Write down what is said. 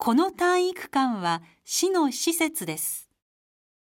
この体育館は市の施設です。